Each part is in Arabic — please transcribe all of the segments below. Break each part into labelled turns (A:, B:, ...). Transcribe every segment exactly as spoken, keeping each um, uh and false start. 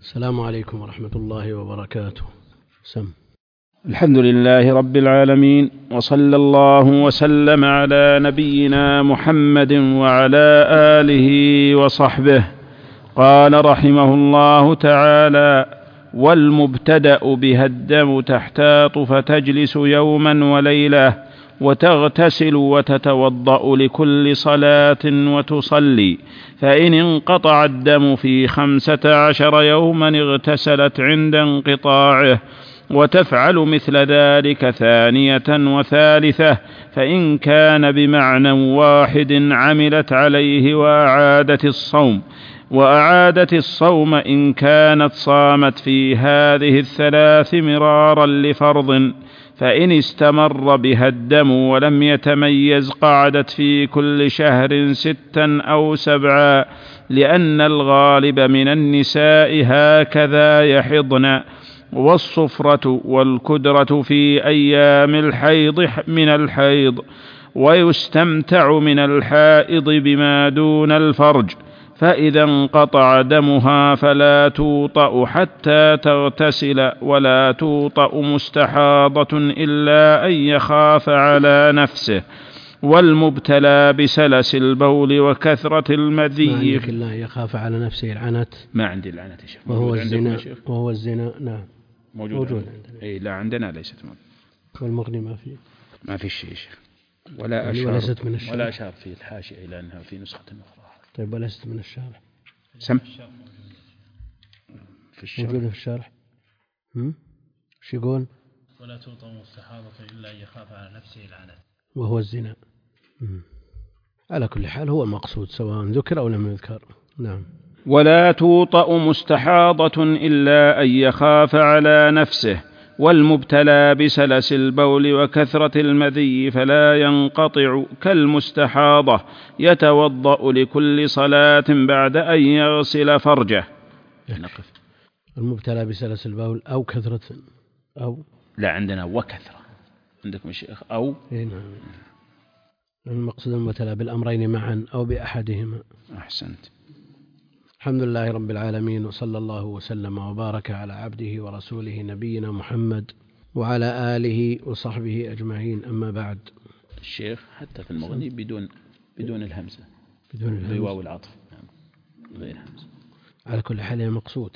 A: السلام عليكم ورحمة الله وبركاته. سم.
B: الحمد لله رب العالمين، وصلى الله وسلم على نبينا محمد وعلى آله وصحبه. قال رحمه الله تعالى: والمبتدأ بها الدم تحتاط فتجلس يوما وليلة وتغتسل وتتوضأ لكل صلاة وتصلي، فإن انقطع الدم في خمسة عشر يوما اغتسلت عند انقطاعه، وتفعل مثل ذلك ثانية وثالثة، فإن كان بمعنى واحد عملت عليه وأعادت الصوم وأعادت الصوم إن كانت صامت في هذه الثلاث مرارا لفرض. فإن استمر بها الدم ولم يتميز قعدت في كل شهر ستا أو سبعا، لأن الغالب من النساء هكذا يحضن، والصفرة والكدرة في أيام الحيض من الحيض، ويستمتع من الحائض بما دون الفرج. فإذا انقطع دمها فلا توطأ حتى تغتسل، ولا توطأ مستحاضة إلا أن يخاف على نفسه، والمبتلى بسلس البول وكثرة المذي.
A: ما الله يخاف على نفسه العنت.
B: ما عندي العنت يا شيخ.
A: وهو الزنا. وهو الزنا. نعم
B: موجود, موجود عندنا. اي لا عندنا ليست موجود.
A: والمغني ما فيه.
B: ما في شيء يا شيخ. ولا
A: يعني
B: أشار
A: وليست من الشارع.
B: ولا أشار في الحاشية إلى أنها في نسخة أخرى.
A: طيب وليست من الشارع.
B: سم في الشارع.
A: موجودة في الشارع. هم؟ شو يقول؟
C: ولا توطأ مستحاضة إلا أن يخاف على نفسه العنت.
A: وهو الزنا. هم. على كل حال هو المقصود سواء ذكر أو لم يذكر. نعم.
B: ولا توطأ مستحاضة إلا أن يخاف على نفسه، والمبتلى بسلس البول وكثرة المذي فلا ينقطع كالمستحاضة، يتوضأ لكل صلاة بعد أن يغسل فرجه.
A: نقف. المبتلى بسلس البول أو كثرة أو
B: لا عندنا وكثرة. عندكم يا شيخ أو
A: إيه نعم. المقصود المبتلى بالأمرين معا أو بأحدهما.
B: أحسنت.
A: الحمد لله رب العالمين، وصلى الله وسلم وبارك على عبده ورسوله نبينا محمد وعلى آله وصحبه أجمعين. أما بعد.
B: الشيخ حتى في المغني بدون بدون الهمزة،
A: بدون الهمزة
B: بواو العطف غير همزة.
A: على كل حال هي مقصودة.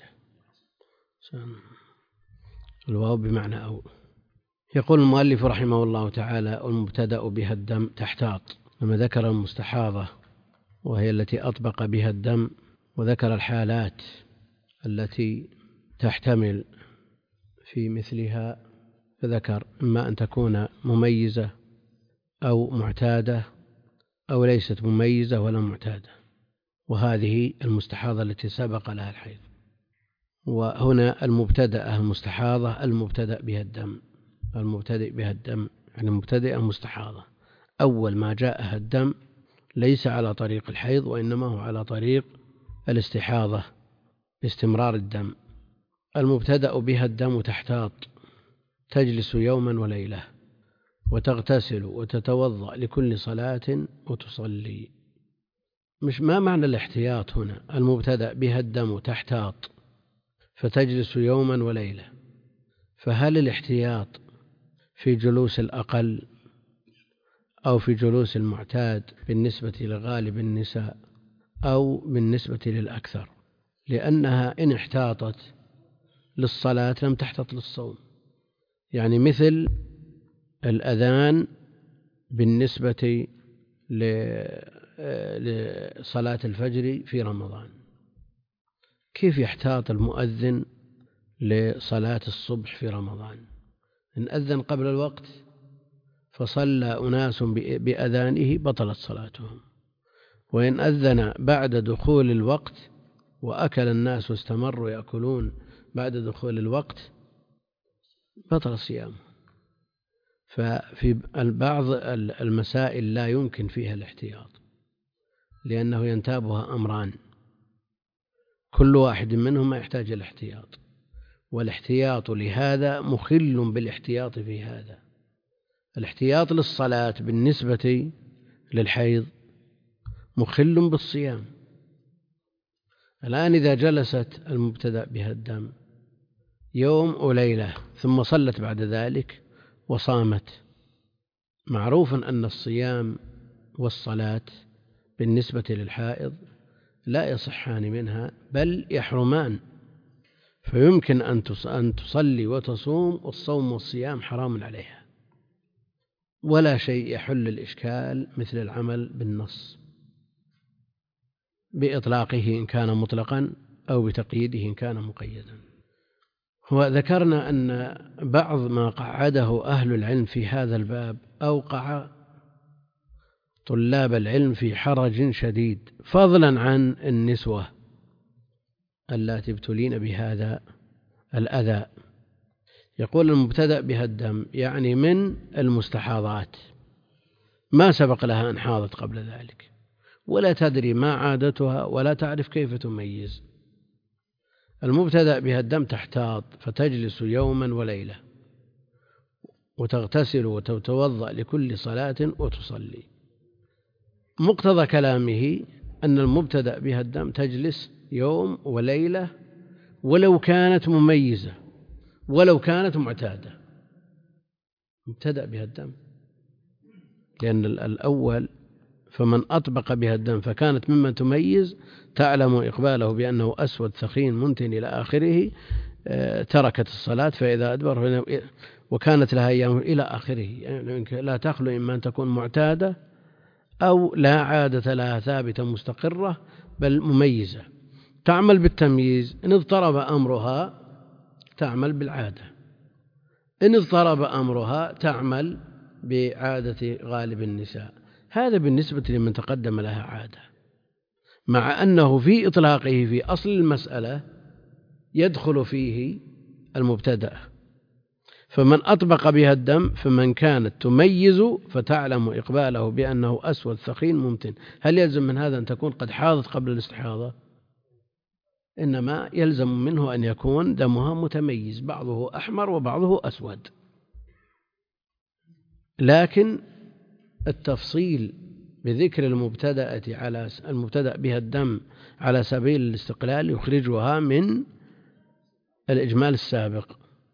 A: الواو بمعنى أو. يقول المؤلف رحمه الله تعالى: والمبتدأ بها الدم تحتاط. لما ذكر المستحاضة وهي التي أطبق بها الدم، وذكر الحالات التي تحتمل في مثلها، فذكر إما أن تكون مميزة أو معتادة أو ليست مميزة ولا معتادة، وهذه المستحاضة التي سبق لها الحيض. وهنا المبتدأ المستحاضة المبتدأ بها الدم، المبتدئ بها الدم يعني مبتدئة مستحاضة، أول ما جاءها الدم ليس على طريق الحيض وإنما هو على طريق الاستحاضة باستمرار الدم. المبتدأ بها الدم تحتاط، تجلس يوما وليلة وتغتسل وتتوضأ لكل صلاة وتصلي. مش ما معنى الاحتياط هنا؟ المبتدأ بها الدم تحتاط فتجلس يوما وليلة، فهل الاحتياط في جلوس الأقل أو في جلوس المعتاد بالنسبة لغالب النساء أو بالنسبة للأكثر؟ لأنها إن احتاطت للصلاة لم تحتط للصوم، يعني مثل الأذان بالنسبة لصلاة الفجر في رمضان، كيف يحتاط المؤذن لصلاة الصبح في رمضان؟ إن أذن قبل الوقت فصلى أناس بأذانه بطلت صلاتهم، وإن أذن بعد دخول الوقت وأكل الناس واستمروا يأكلون بعد دخول الوقت بطل صيامه. ففي بعض المسائل لا يمكن فيها الاحتياط، لأنه ينتابها أمران كل واحد منهما يحتاج الاحتياط، والاحتياط لهذا مخل بالاحتياط في هذا. الاحتياط للصلاة بالنسبة للحيض مخل بالصيام، الآن إذا جلست المبتدأ بها الدم يوم وليلة ثم صلت بعد ذلك وصامت، معروف أن الصيام والصلاة بالنسبة للحائض لا يصحان منها بل يحرمان، فيمكن أن تصلي وتصوم والصوم والصيام حرام عليها، ولا شيء يحل الإشكال مثل العمل بالنص بإطلاقه إن كان مطلقا أو بتقييده إن كان مقيدا. وذكرنا أن بعض ما قعده أهل العلم في هذا الباب أوقع طلاب العلم في حرج شديد، فضلا عن النسوة اللاتي ابتلين بهذا الأذى. يقول المبتدأ بها الدم يعني من المستحاضات، ما سبق لها أن حاضت قبل ذلك ولا تدري ما عادتها ولا تعرف كيف تميز. المبتدأ بها الدم تحتاط فتجلس يوما وليلة وتغتسل وتتوضأ لكل صلاة وتصلي. مقتضى كلامه أن المبتدأ بها الدم تجلس يوم وليلة ولو كانت مميزة ولو كانت معتادة، مبتدأ بها الدم، لأن الأول فمن أطبق بها الدم فكانت ممن تميز تعلم إقباله بأنه أسود ثخين منتن إلى آخره، تركت الصلاة فإذا أدبر وكانت لها أيام إلى آخره، يعني لا تخلو إما أن تكون معتادة أو لا عادة لها ثابتة مستقرة بل مميزة، تعمل بالتمييز. إن اضطرب أمرها تعمل بالعادة، إن اضطرب أمرها تعمل بعادة غالب النساء. هذا بالنسبة لمن تقدم لها عادة، مع أنه في إطلاقه في أصل المسألة يدخل فيه المبتدأ، فمن أطبق بها الدم فمن كانت تميز فتعلم إقباله بأنه أسود ثخين ممتن. هل يلزم من هذا أن تكون قد حاضت قبل الاستحاضة؟ إنما يلزم منه أن يكون دمها متميز، بعضه أحمر وبعضه أسود. لكن التفصيل بذكر المبتدأة على المبتدأ بها الدم على سبيل الاستقلال يخرجها من الإجمال السابق،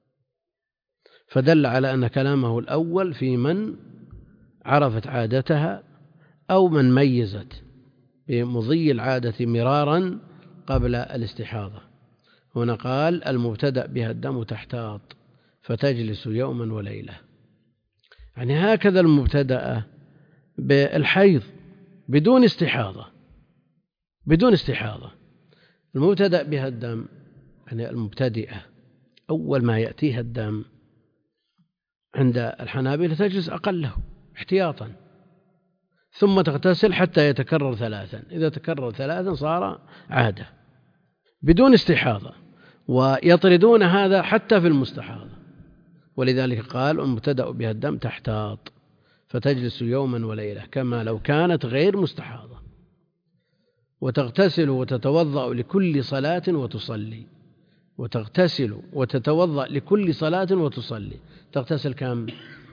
A: فدل على أن كلامه الأول في من عرفت عادتها أو من ميزت بمضي العادة مرارا قبل الاستحاضة. هنا قال المبتدأ بها الدم تحتاط فتجلس يوما وليلة، يعني هكذا المبتدأ بالحيض بدون استحاضة، بدون استحاضة المبتدأ بها الدم يعني المبتدئة أول ما يأتيها الدم عند الحنابلة تجلس أقله احتياطا ثم تغتسل حتى يتكرر ثلاثا، إذا تكرر ثلاثا صار عادة بدون استحاضة، ويطردون هذا حتى في المستحاضة، ولذلك قال المبتدأ بها الدم تحتاط فتجلس يوما وليلة كما لو كانت غير مستحاضة، وتغتسل وتتوضأ لكل صلاة وتصلي، وتغتسل وتتوضأ لكل صلاة وتصلي. تغتسل كم؟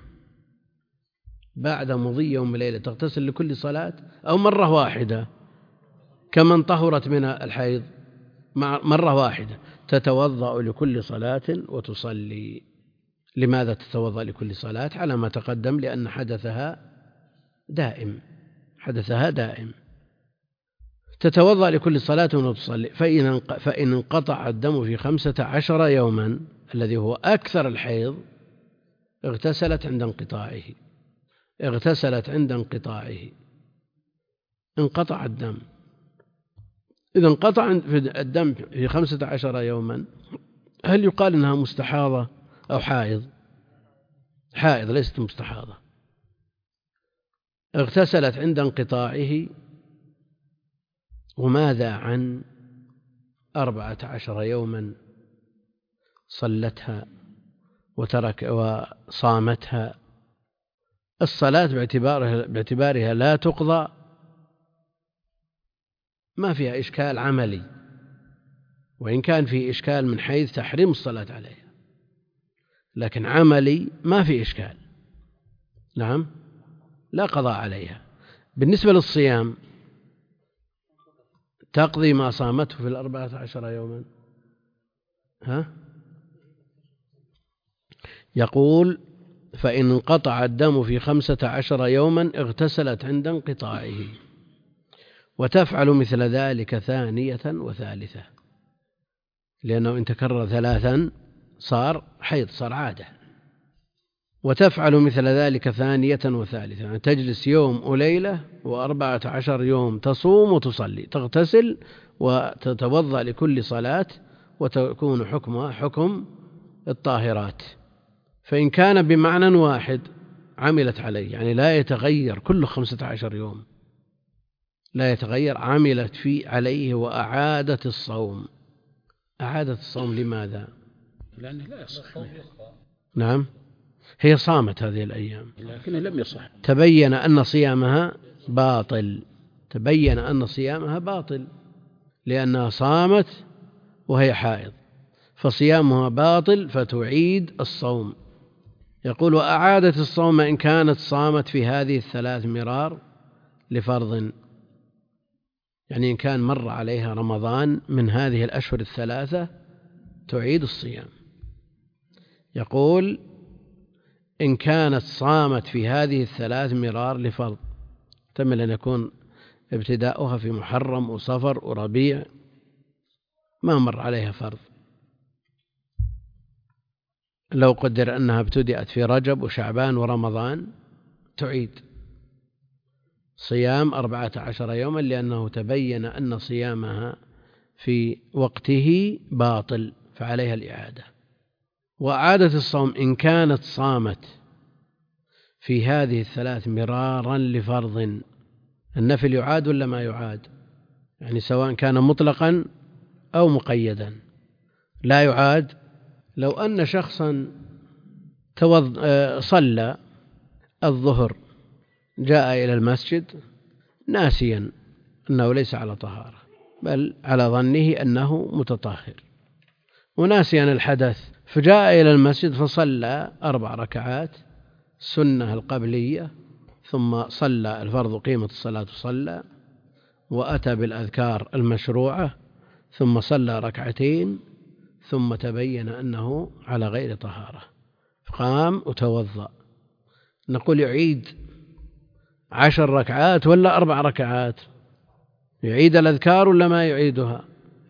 A: بعد مضي يوم وليلة تغتسل لكل صلاة أو مرة واحدة كمن طهرت من الحيض مرة واحدة، تتوضأ لكل صلاة وتصلي. لماذا تتوضأ لكل صلاة؟ على ما تقدم لأن حدثها دائم، حدثها دائم. تتوضأ لكل صلاة وتصلي، فإن انقطع الدم في خمسة عشر يوما الذي هو أكثر الحيض اغتسلت عند انقطاعه، اغتسلت عند انقطاعه، انقطع الدم. إذا انقطع الدم في خمسة عشر يوما هل يقال إنها مستحاضة أو حائض؟ حائض ليست مستحاضة. اغتسلت عند انقطاعه. وماذا عن أربعة عشر يوما صلتها وترك وصامتها؟ الصلاة باعتبارها, باعتبارها لا تقضى ما فيها إشكال عملي، وإن كان في إشكال من حيث تحريم الصلاة عليها، لكن عملي ما في إشكال، نعم لا قضاء عليها. بالنسبة للصيام تقضي ما صامته في الأربعة عشر يوما. ها؟ يقول فإن انقطع الدم في خمسة عشر يوما اغتسلت عند انقطاعه، وتفعل مثل ذلك ثانية وثالثة، لأنه إن تكرر ثلاثا صار حيض، صار عادة. وتفعل مثل ذلك ثانية وثالثة، يعني تجلس يوم وليلة وأربعة عشر يوم تصوم وتصلي، تغتسل وتتوضأ لكل صلاة، وتكون حكمها حكم الطاهرات. فإن كان بمعنى واحد عملت عليه، يعني لا يتغير كل خمسة عشر يوم، لا يتغير، عملت فيه عليه وأعادت الصوم. أعادت الصوم لماذا؟
B: لأنه لا يصح.
A: نعم، هي صامت هذه الأيام
B: لكنه لم يصح.
A: تبين أن صيامها باطل، تبين أن صيامها باطل لأنها صامت وهي حائض، فصيامها باطل فتعيد الصوم. يقول وأعادت الصوم إن كانت صامت في هذه الثلاث مرار لفرض، يعني إن كان مر عليها رمضان من هذه الأشهر الثلاثة تعيد الصيام. يقول إن كانت صامت في هذه الثلاث مرار لفرض، تمل أن يكون ابتداؤها في محرم وصفر وربيع، ما مر عليها فرض. لو قدر أنها ابتدأت في رجب وشعبان ورمضان تعيد صيام أربعة عشر يوما، لأنه تبين أن صيامها في وقته باطل، فعليها الإعادة. وأعادت الصوم إن كانت صامت في هذه الثلاث مرارا لفرض. النفل يعاد ولا ما يعاد؟ يعني سواء كان مطلقا أو مقيدا لا يعاد. لو أن شخصا صلى الظهر جاء إلى المسجد ناسيا أنه ليس على طهارة، بل على ظنه أنه متطهر، وناسيا الحدث، فجاء إلى المسجد فصلى أربع ركعات سنة القبلية، ثم صلى الفرض قيمة الصلاة صلى، وأتى بالأذكار المشروعة، ثم صلى ركعتين، ثم تبين أنه على غير طهارة، فقام وتوضأ. نقول يعيد عشر ركعات ولا أربع ركعات؟ يعيد الأذكار ولا ما يعيدها؟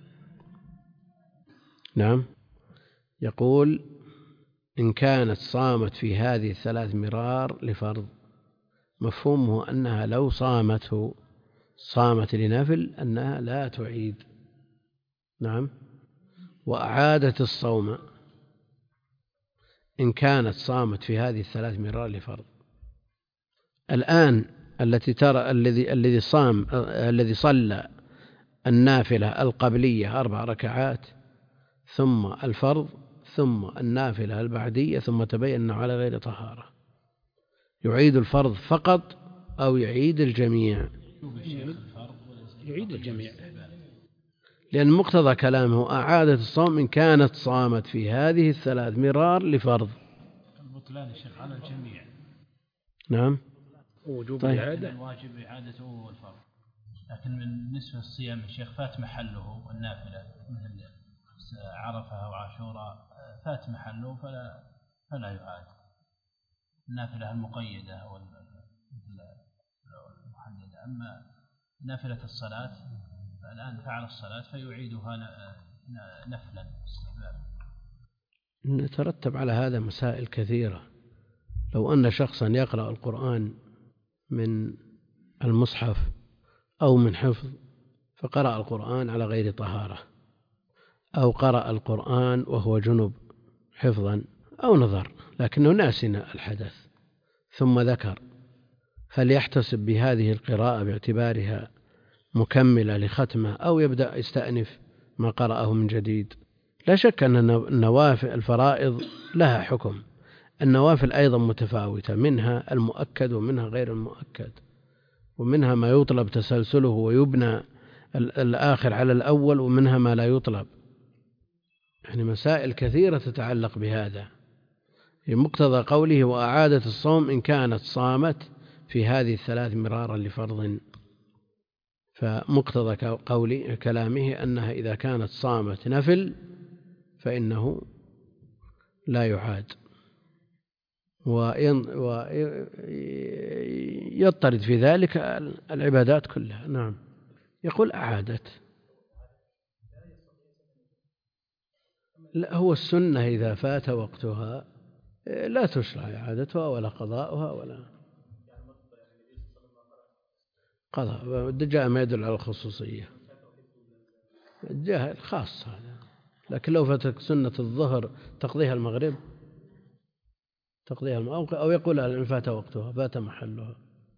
A: نعم. يقول إن كانت صامت في هذه الثلاث مرار لفرض، مفهومه أنها لو صامته صامت لنفل أنها لا تعيد. نعم. وأعادت الصوم إن كانت صامت في هذه الثلاث مرار لفرض. الآن التي ترى الذي الذي صام الذي صلى النافلة القبلية أربع ركعات، ثم الفرض، ثم النافلة البعدية، ثم تبين أنه على غير طهارة، يعيد الفرض فقط أو يعيد الجميع؟
B: يعيد الجميع،
A: لأن مقتضى كلامه أعادت الصوم إن كانت صامت في هذه الثلاث مرار لفرض.
C: البطلان الشيخ على الجميع.
A: نعم.
B: وجوب
A: طيب.
B: الإعادة،
C: الواجب إعادته والفرض، لكن بالنسبة للصيام الشيخ فات محله والنافلة مثل عرفة وعاشوراء فات محله فلا فلا يعاد. النافلة المقيدة والمحددة. أما نافلة الصلاة فالآن فعل الصلاة فيعيدها نفلا استحبابا.
A: نترتب على هذا مسائل كثيرة. لو أن شخصا يقرأ القرآن من المصحف أو من حفظ، فقرأ القرآن على غير طهارة، أو قرأ القرآن وهو جنب حفظا أو نظر لكنه ناسنا الحدث ثم ذكر، فليحتسب بهذه القراءة باعتبارها مكملة لختمة، أو يبدأ يستأنف ما قرأه من جديد. لا شك أن النوافل الفرائض لها حكم، النوافل أيضا متفاوتة، منها المؤكد ومنها غير المؤكد، ومنها ما يطلب تسلسله ويبنى الآخر على الأول، ومنها ما لا يطلب. يعني مسائل كثيرة تتعلق بهذا. بمقتضى قوله وأعادت الصوم إن كانت صامت في هذه الثلاث مرارا لفرض، فمقتضى قولي كلامه أنها إذا كانت صامت نفل فإنه لا يعاد، ويضطرد في ذلك العبادات كلها. نعم. يقول أعادت. لا، هو السنة إذا فات وقتها لا تشرع إعادتها ولا قضاؤها ولا قضاء. جاء ما يدل على الخصوصية، جاء الخاص هذا. لكن لو فاتك سنة الظهر تقضيها المغرب، تقضيها المغرب، أو يقول إن فات وقتها فات محلها.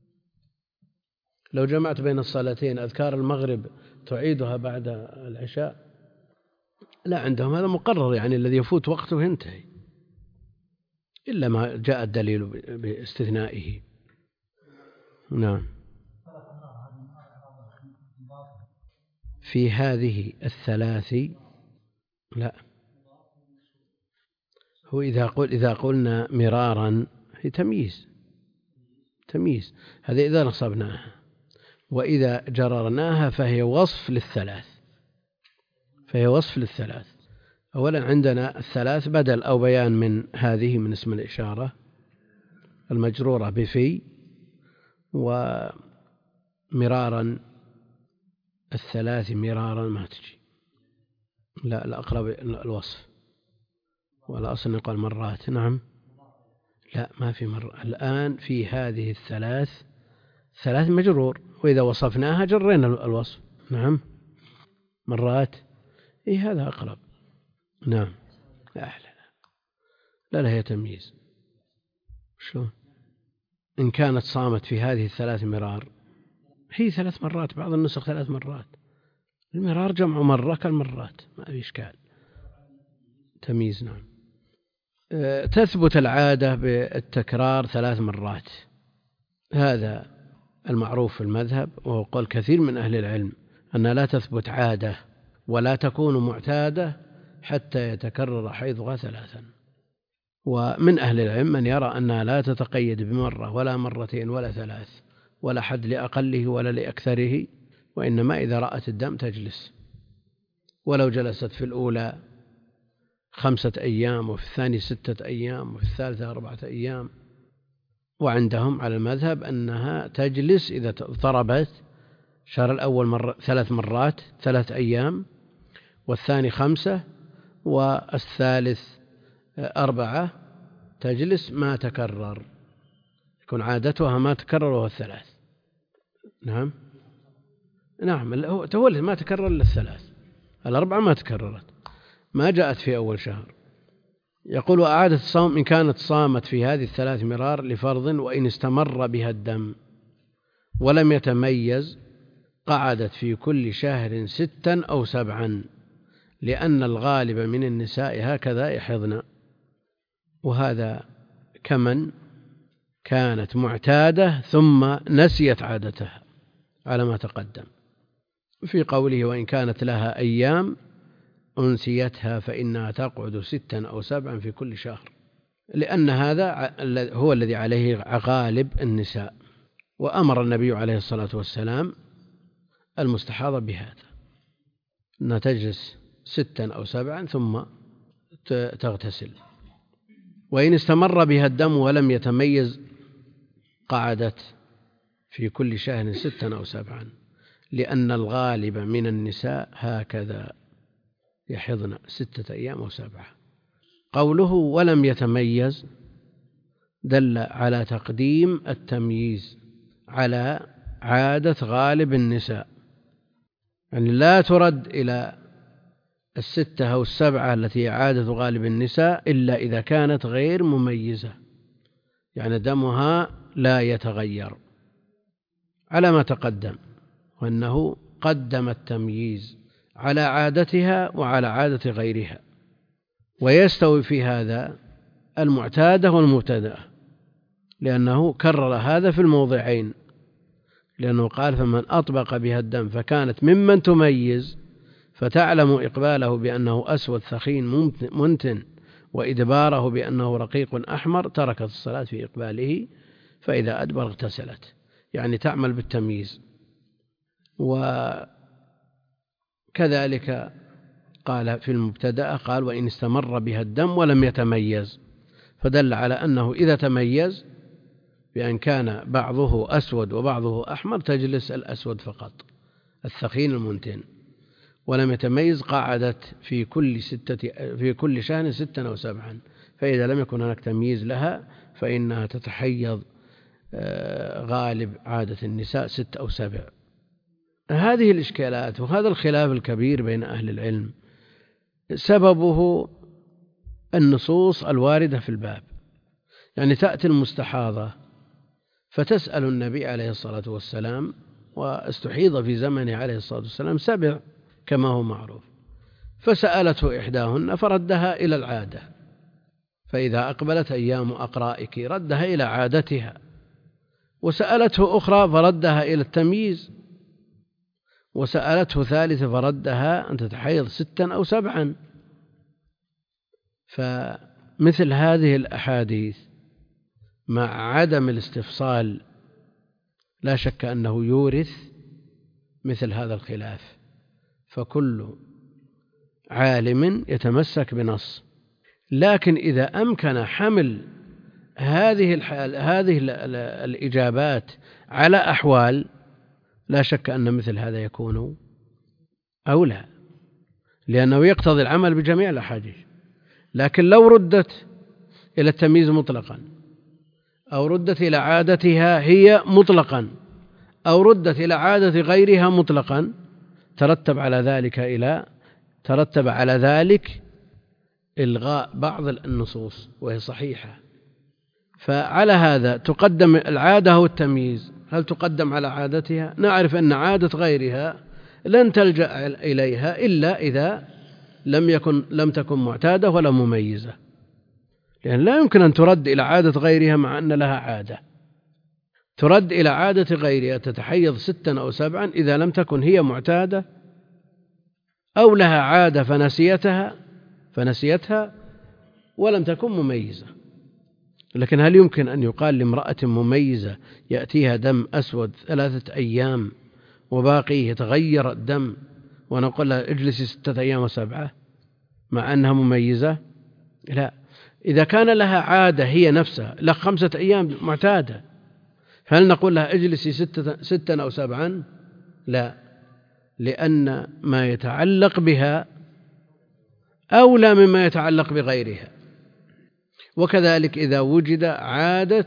A: لو جمعت بين الصلاتين أذكار المغرب تعيدها بعد العشاء، لا، عندهم هذا مقرر، يعني الذي يفوت وقته ينتهي إلا ما جاء الدليل باستثنائه. نعم. في هذه الثلاث لا، هو إذا قل إذا قلنا مرارا هي تمييز، تمييز هذا إذا نصبناها، وإذا جررناها فهي وصف للثلاث، فهي وصف للثلاث. أولا عندنا الثلاث بدل أو بيان من هذه من اسم الإشارة المجرورة بفي، ومرارا الثلاث مرارا ما تجي، لا الأقرب الوصف، والأصل يقال مرات. نعم. لا، ما في مرة الآن. في هذه الثلاث، ثلاث مجرور، وإذا وصفناها جرينا الوصف. نعم. مرات، إيه هذا أقرب. نعم. لا لا لا, لا هي تمييز. شلون؟ إن كانت صامت في هذه الثلاث مرار، هي ثلاث مرات، بعض النسخ ثلاث مرات. المرار جمع مرة كالمرات، ما في إشكال. تمييز. نعم. أه تثبت العادة بالتكرار ثلاث مرات، هذا المعروف في المذهب، وهو قول كثير من أهل العلم أن لا تثبت عادة ولا تكون معتادة حتى يتكرر حيضها ثلاثا. ومن أهل العلم من يرى أنها لا تتقيد بمرة ولا مرتين ولا ثلاث، ولا حد لأقله ولا لأكثره، وإنما إذا رأت الدم تجلس، ولو جلست في الأولى خمسة أيام وفي الثاني ستة أيام وفي الثالثة أربعة أيام. وعندهم على المذهب أنها تجلس إذا ضربت شهر الأول مرة ثلاث مرات ثلاث أيام، والثاني خمسة، والثالث أربعة، تجلس ما تكرر، يكون عادتها ما تكرر وهو الثلاث. نعم. نعم، هو ما تكرر إلا الثلاث، الأربعة ما تكررت، ما جاءت في أول شهر. يقول وأعادت الصوم إن كانت صامت في هذه الثلاث مرار لفرض، وإن استمر بها الدم ولم يتميز قعدت في كل شهر ستا أو سبعا، لأن الغالب من النساء هكذا يحضن. وهذا كمن كانت معتادة ثم نسيت عادتها على ما تقدم في قوله وإن كانت لها أيام أنسيتها فإنها تقعد ستا أو سبعا في كل شهر، لأن هذا هو الذي عليه غالب النساء. وأمر النبي عليه الصلاة والسلام المستحاضة بهذا، أنها تجلس ستا أو سبعا ثم تغتسل. وإن استمر بها الدم ولم يتميز قعدت في كل شهر ستا أو سبعا، لأن الغالب من النساء هكذا يحضن ستة أيام أو سبعة. قوله ولم يتميز دل على تقديم التمييز على عادة غالب النساء، يعني لا ترد إلى الستة أو السبعة التي عادة غالب النساء إلا إذا كانت غير مميزة، يعني دمها لا يتغير على ما تقدم، وأنه قدم التمييز على عادتها وعلى عادة غيرها. ويستوي في هذا المعتادة والمبتدأة، لأنه كرر هذا في الموضعين، لأنه قال فمن أطبق بها الدم فكانت ممن تميز فتعلم إقباله بأنه أسود ثخين منتن وإدباره بأنه رقيق أحمر تركت الصلاة في إقباله، فإذا أدبر اغتسلت، يعني تعمل بالتمييز. وكذلك قال في المبتدأ قال وإن استمر بها الدم ولم يتميز، فدل على أنه إذا تميز بأن كان بعضه أسود وبعضه أحمر تجلس الأسود فقط الثخين المنتن، ولم يتميز قعدت في كل ستة في كل شهر ستا أو سبعا، فإذا لم يكن هناك تمييز لها فإنها تتحيض غالب عادة النساء ست أو سبع. هذه الإشكالات وهذا الخلاف الكبير بين أهل العلم سببه النصوص الواردة في الباب. يعني تأتي المستحاضة فتسأل النبي عليه الصلاة والسلام، واستحيض في زمنه عليه الصلاة والسلام سبع كما هو معروف، فسألته إحداهن فردها إلى العادة، فإذا أقبلت أيام أقرائك ردها إلى عادتها، وسألته أخرى فردها إلى التمييز، وسألته ثالثة فردها أن تتحيض ستا أو سبعا. فمثل هذه الأحاديث مع عدم الاستفصال لا شك أنه يورث مثل هذا الخلاف، فكل عالم يتمسك بنص. لكن إذا أمكن حمل هذه الحال هذه الإجابات على أحوال لا شك أن مثل هذا يكون أولى، لأنه يقتضي العمل بجميع الأحاديث. لكن لو ردت إلى التمييز مطلقا، أو ردت إلى عادتها هي مطلقا، أو ردت إلى عادة غيرها مطلقا، ترتب على ذلك إلى ترتب على ذلك إلغاء بعض النصوص وهي صحيحة. فعلى هذا تقدم العادة والتمييز، هل تقدم على عادتها؟ نعرف أن عادة غيرها لن تلجأ إليها إلا إذا لم يكن لم تكن معتادة ولا مميزة، لأن لا يمكن أن ترد إلى عادة غيرها مع أن لها عادة. ترد إلى عادة غيرها تتحيض ستا أو سبعا إذا لم تكن هي معتادة أو لها عادة فنسيتها فنسيتها ولم تكن مميزة. لكن هل يمكن أن يقال لامرأة مميزة يأتيها دم أسود ثلاثة أيام وباقي يتغير الدم ونقول لها اجلسي ستة أيام وسبعة مع أنها مميزة؟ لا. إذا كان لها عادة هي نفسها لها خمسة أيام معتادة، فهل نقول لها اجلسي ستة, ستا أو سبعا؟ لا، لأن ما يتعلق بها أولى مما يتعلق بغيرها. وكذلك إذا وجد عادة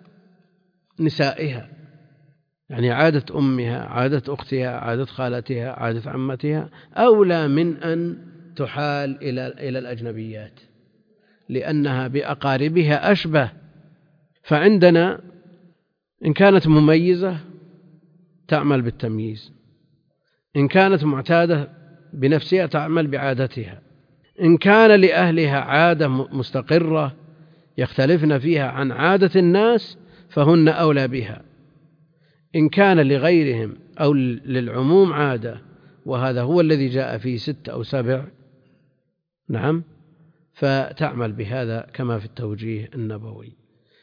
A: نسائها، يعني عادة أمها، عادة أختها، عادة خالتها، عادة عمتها، أولى من أن تحال إلى إلى الأجنبيات، لأنها بأقاربها أشبه. فعندنا إن كانت مميزة تعمل بالتمييز، إن كانت معتادة بنفسها تعمل بعادتها، إن كان لأهلها عادة مستقرة يختلفن فيها عن عادة الناس فهن أولى بها. إن كان لغيرهم أو للعموم عادة، وهذا هو الذي جاء فيه ست أو سبع، نعم، فتعمل بهذا كما في التوجيه النبوي.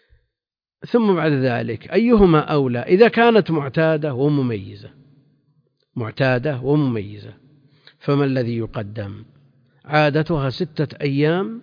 A: ثم بعد ذلك أيهما أولى؟ إذا كانت معتادة ومميزة معتادة ومميزة فما الذي يقدم؟ عادتها ستة أيام،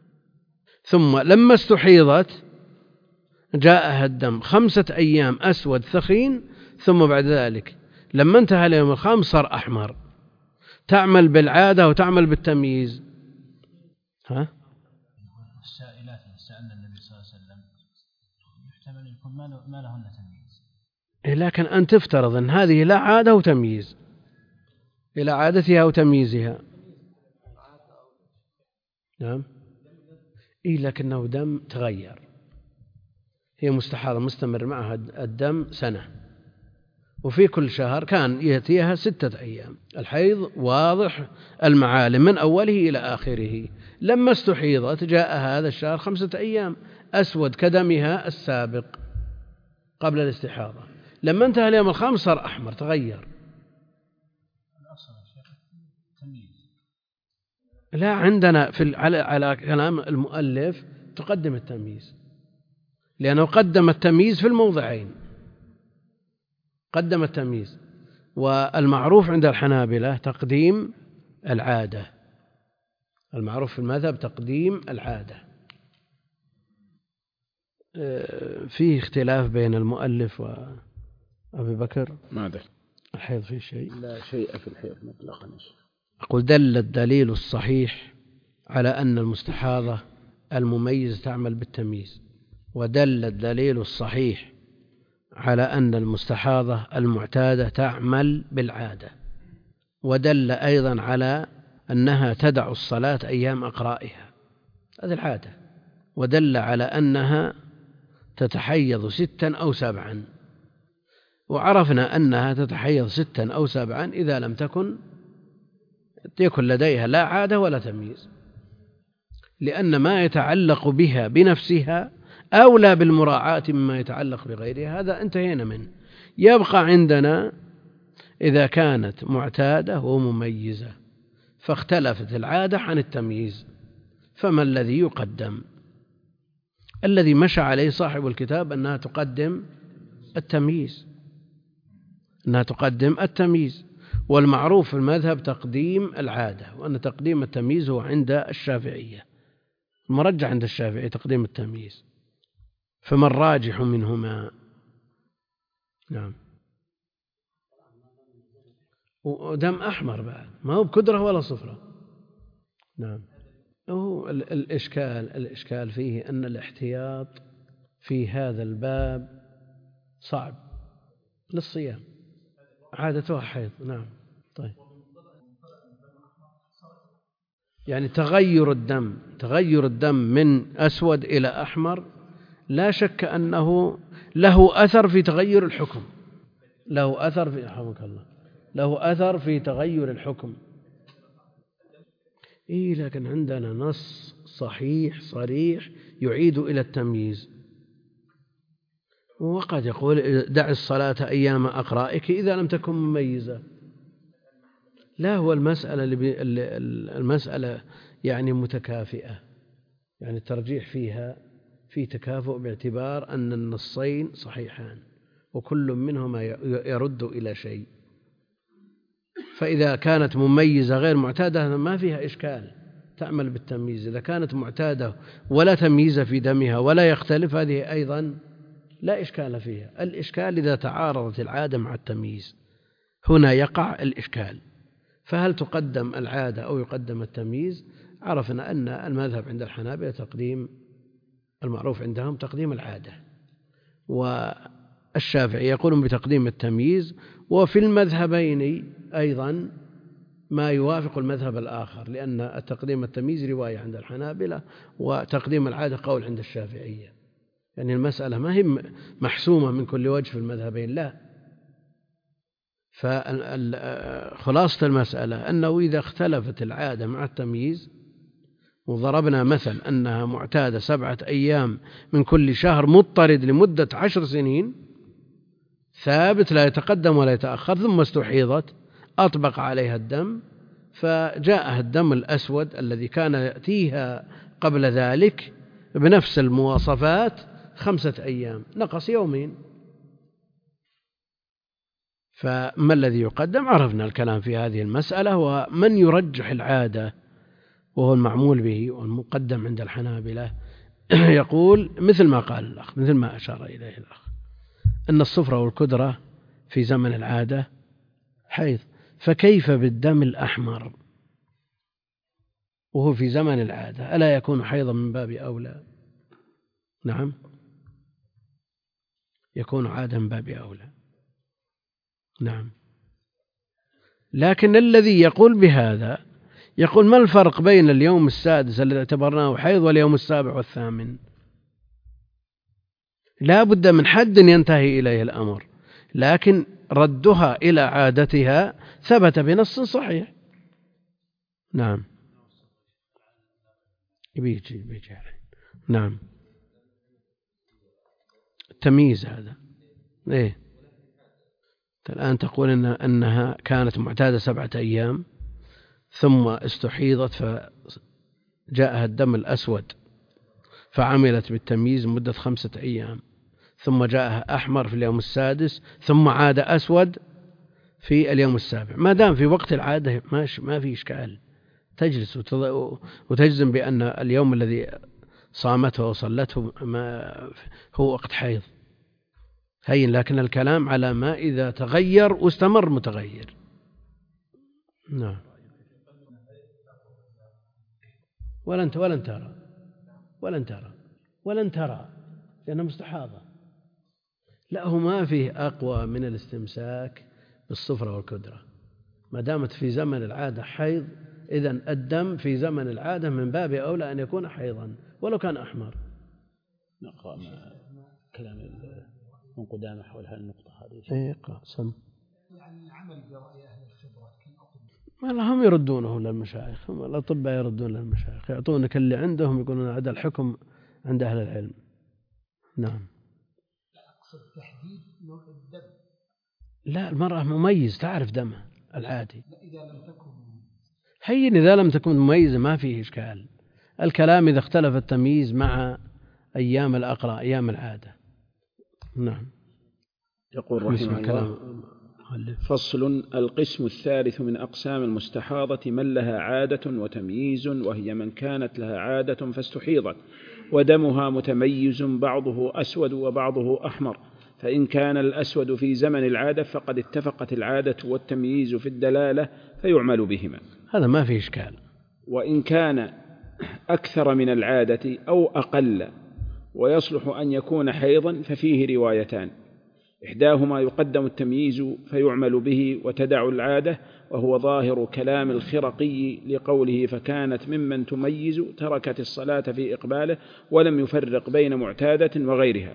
A: ثم لما استحيضت جاءها الدم خمسة أيام أسود ثخين، ثم بعد ذلك لما انتهى اليوم الخامس صار أحمر، تعمل بالعادة وتعمل بالتمييز. ها؟
C: السائلات سألنا النبي صلى الله عليه وسلم يحتمل يكون ما لهن تمييز،
A: لكن أن تفترض أن هذه لا عادة وتمييز، إلى عادتها وتمييزها. نعم، إيه، لكنه دم تغير، هي مستحاضة مستمر معها الدم سنة، وفي كل شهر كان يأتيها ستة أيام، الحيض واضح المعالم من أوله إلى آخره. لما استحيضت جاء هذا الشهر خمسة أيام أسود كدمها السابق قبل الاستحاضة، لما انتهى اليوم الخامس صار أحمر، تغير. لا، عندنا في على على كلام المؤلف تقدم التمييز، لأنه قدم التمييز في الموضعين، قدم التمييز والمعروف عند الحنابلة تقديم العادة، المعروف في المذهب تقديم العادة. فيه اختلاف بين المؤلف وأبي بكر.
B: ماذا؟
A: الحيض فيه شيء؟
B: لا شيء في الحيض مطلقا.
A: أقول دل الدليل الصحيح على أن المستحاضة المميز تعمل بالتمييز، ودل الدليل الصحيح على أن المستحاضة المعتادة تعمل بالعادة، ودل أيضا على أنها تدع الصلاة أيام أقرائها، هذه العادة، ودل على أنها تتحيض ستا أو سبعا، وعرفنا أنها تتحيض ستا أو سبعا إذا لم تكن يكن لديها لا عادة ولا تمييز، لأن ما يتعلق بها بنفسها أولى بالمراعاة مما يتعلق بغيرها، هذا انتهينا منه. يبقى عندنا إذا كانت معتادة ومميزة فاختلفت العادة عن التمييز، فما الذي يقدم؟ الذي مشى عليه صاحب الكتاب أنها تقدم التمييز، أنها تقدم التمييز، والمعروف في المذهب تقديم العادة، وأن تقديم التمييز هو عند الشافعية، المرجح عند الشافعي تقديم التمييز، فما الراجح منهما؟ نعم. ودم أحمر بعد ما هو بكدرة ولا صفرة. نعم. هو الإشكال الإشكال فيه أن الاحتياط في هذا الباب صعب للصيام، عادتها حيض. نعم. طيب، يعني تغير الدم تغير الدم من أسود إلى أحمر لا شك أنه له أثر في تغير الحكم، له أثر في رحمك الله له أثر في تغير الحكم. إيه، لكن عندنا نص صحيح صريح يعيد إلى التمييز، وقد يقول دع الصلاة أيام أقرائك إذا لم تكن مميزة. لا، هو المسألة المسألة يعني متكافئة، يعني الترجيح فيها في تكافؤ باعتبار أن النصين صحيحان وكل منهما يرد إلى شيء، فإذا كانت مميزة غير معتادة ما فيها إشكال تعمل بالتمييز، إذا كانت معتادة ولا تمييز في دمها ولا يختلف هذه أيضا لا إشكال فيها. الإشكال إذا تعارضت العادة مع التمييز، هنا يقع الإشكال، فهل تقدم العادة أو يقدم التمييز؟ عرفنا أن المذهب عند الحنابلة تقديم المعروف عندهم تقديم العادة، والشافعي يقولون بتقديم التمييز، وفي المذهبين أيضا ما يوافق المذهب الآخر، لأن التقديم التمييز رواية عند الحنابلة وتقديم العادة قول عند الشافعية، يعني المسألة ما هي محسومة من كل وجه في المذهبين، لا. فخلاصة المسألة أنه إذا اختلفت العادة مع التمييز، وضربنا مثل أنها معتادة سبعة أيام من كل شهر مضطرد لمدة عشر سنين ثابت لا يتقدم ولا يتأخر، ثم استحيضت أطبق عليها الدم، فجاءها الدم الأسود الذي كان يأتيها قبل ذلك بنفس المواصفات خمسة أيام، نقص يومين، فما الذي يقدم؟ عرفنا الكلام في هذه المسألة. ومن يرجح العادة وهو المعمول به والمقدم عند الحنابلة يقول مثل ما قال الأخ، مثل ما أشار إليه الأخ، أن الصفرة والكدرة في زمن العادة حيض، فكيف بالدم الأحمر وهو في زمن العادة؟ ألا يكون حيضا من باب أولى؟ نعم، يكون عادة من باب أولى. نعم، لكن الذي يقول بهذا يقول ما الفرق بين اليوم السادس الذي اعتبرناه حيض واليوم السابع والثامن؟ لا بد من حد ينتهي إليه الأمر، لكن ردها إلى عادتها ثبت بنص صحيح. نعم، بيجي بيجي نعم، التمييز هذا إيه؟ الآن تقول إن أنها كانت معتادة سبعة أيام ثم استحيضت فجاءها الدم الأسود فعملت بالتمييز مدة خمسة أيام، ثم جاءها أحمر في اليوم السادس ثم عاد أسود، في اليوم السابع، ما دام في وقت العادة ما في إشكال، تجلس وتجزم بأن اليوم الذي صامته وصلته ما هو وقت حيض هين، لكن الكلام على ما إذا تغير واستمر متغير. نعم. ولن ولن ترى ولن ترى ولن ترى لأنها مستحاضة. لا، هو ما فيه أقوى من الاستمساك بالصفرة والكدرة، ما دامت في زمن العادة حيض، إذن الدم في زمن العادة من باب أولى أن يكون حيضا ولو كان أحمر.
B: نقرأ كلام من قدامى حول هذه النقطة هذه.
A: إيه قاسم.
D: يعني العمل برأي أهل الخبرة
A: ما هم يردونه للمشايخ، هم الأطباء يردون للمشايخ، يعطونك اللي عندهم، يقولون هذا الحكم عند أهل العلم. نعم.
D: لا أقصد تحديد نوع الدم.
A: لا، المرأة مميز تعرف دمها العادي.
D: لا إذا لم تكن
A: هين إذا لم تكن مميزة ما فيه إشكال. الكلام إذا اختلف التمييز مع أيام الأقرأ أيام العادة. نعم.
B: يقول رحمه الله: فصل: القسم الثالث من أقسام المستحاضة من لها عادة وتمييز، وهي من كانت لها عادة فاستحيضت ودمها متميز بعضه أسود وبعضه أحمر، فإن كان الأسود في زمن العادة فقد اتفقت العادة والتمييز في الدلالة فيعمل بهما،
A: هذا ما فيه إشكال.
B: وإن كان أكثر من العادة أو أقل ويصلح أن يكون حيضا ففيه روايتان: إحداهما يقدم التمييز فيعمل به وتدع العادة، وهو ظاهر كلام الخرقي لقوله: فكانت ممن تميز تركت الصلاة في إقباله ولم يفرق بين معتادة وغيرها.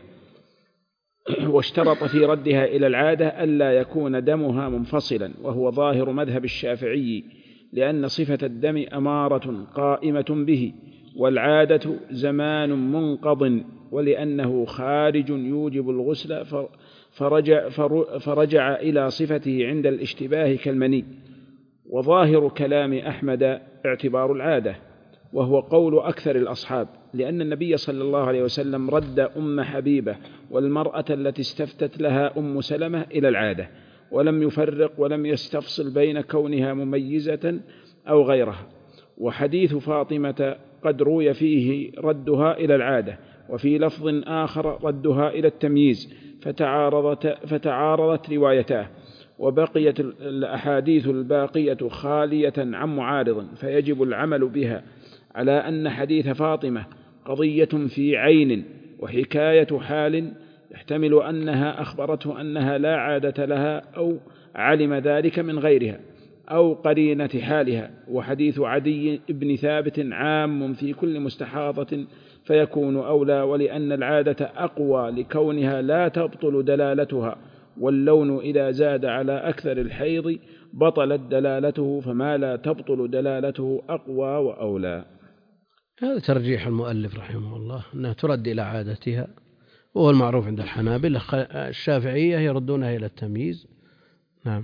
B: واشترط في ردها إلى العادة ألا يكون دمها منفصلا، وهو ظاهر مذهب الشافعي، لأن صفة الدم أمارة قائمة به، والعادة زمان منقض، ولأنه خارج يوجب الغسل فرجع, فرجع إلى صفته عند الاشتباه كالمني. وظاهر كلام أحمد اعتبار العادة، وهو قول أكثر الأصحاب، لأن النبي صلى الله عليه وسلم رد أم حبيبة والمرأة التي استفتت لها أم سلمة إلى العادة، ولم يفرق ولم يستفصل بين كونها مميزة أو غيرها. وحديث فاطمة قد روي فيه ردها إلى العادة، وفي لفظ آخر ردها إلى التمييز، فتعارضت, فتعارضت روايتاه، وبقيت الأحاديث الباقية خالية عن معارض، فيجب العمل بها على أن حديث فاطمة قضية في عين وحكاية حال، يحتمل أنها أخبرته أنها لا عادة لها أو علم ذلك من غيرها أو قرينة حالها. وحديث عدي بن ثابت عام في كل مستحاضة فيكون أولى، ولأن العادة أقوى لكونها لا تبطل دلالتها، واللون إذا زاد على أكثر الحيض بطلت دلالته، فما لا تبطل دلالته أقوى وأولى.
A: هذا ترجيح المؤلف رحمه الله، أنها ترد إلى عادتها، وهو المعروف عند الحنابلة. الشافعية يردونها إلى التمييز. نعم.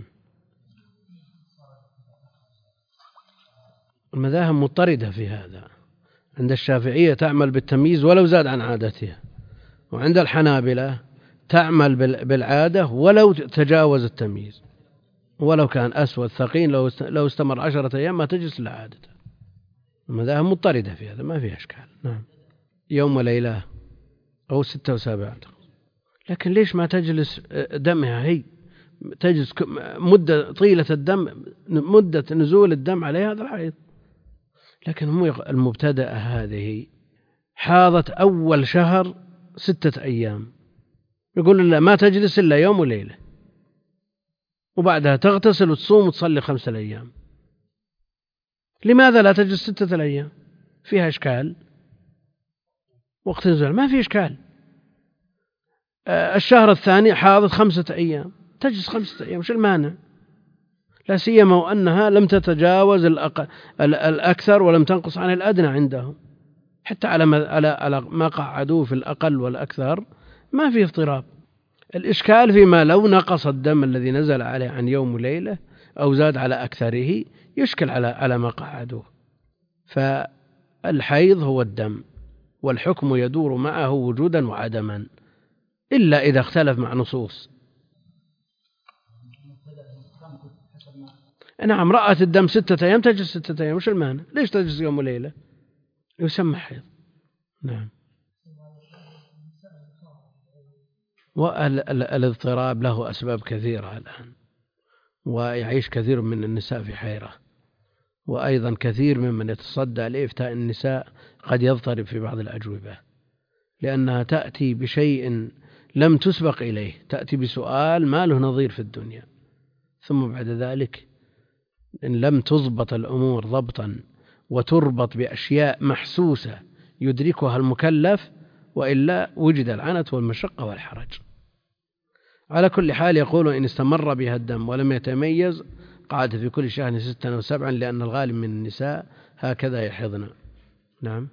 A: المذاهب مضطردة في هذا، عند الشافعية تعمل بالتمييز ولو زاد عن عادتها، وعند الحنابلة تعمل بالعادة ولو تجاوز التمييز، ولو كان أسود ثقيل لو استمر عشرة أيام ما تجلس لعادته. المذاهب مضطردة في هذا، ما فيها إشكال. نعم. يوم وليلة أو ستة وسابعة، لكن ليش ما تجلس دمها هي تجلس مدة طيلة الدم، مدة نزول الدم عليها هذا الحيض. لكن هم المبتدأة هذه حاضت أول شهر ستة أيام، يقول لا ما تجلس إلا يوم وليلة، وبعدها تغتسل وتصوم وتصلي خمسة أيام. لماذا لا تجلس ستة الأيام؟ فيها إشكال؟ وقت نزول ما في إشكال. الشهر الثاني حاضت خمسة أيام، تجلس خمسة أيام، شو المانع؟ لا سيما وأنها لم تتجاوز الأكثر ولم تنقص عن الأدنى عندهم، حتى على ما, على على ما قعدوه في الأقل والأكثر ما في اضطراب. الإشكال فيما لو نقص الدم الذي نزل عليه عن يوم وليلة أو زاد على أكثره، يشكل على على ما قعدوه. فالحيض هو الدم، والحكم يدور معه وجودا وعدما، إلا إذا اختلف مع نصوص. نعم، رأت الدم ستة أيام تجلس ستة أيام، وش المانع؟ ليش تجلس يوم وليلة؟ يسمى حيض. نعم. والاضطراب له أسباب كثيرة الآن، ويعيش كثير من النساء في حيرة، وأيضا كثير ممن يتصدى لإفتاء النساء قد يضطرب في بعض الأجوبة، لأنها تأتي بشيء لم تسبق إليه، تأتي بسؤال ما له نظير في الدنيا، ثم بعد ذلك إن لم تضبط الأمور ضبطا وتربط بأشياء محسوسة يدركها المكلف، وإلا وجد العنت والمشقة والحرج. على كل حال يقول إن استمر بها الدم ولم يتميز قعد في كل شهر ستا أو سبعا، لأن الغالب من النساء هكذا يحضن. نعم.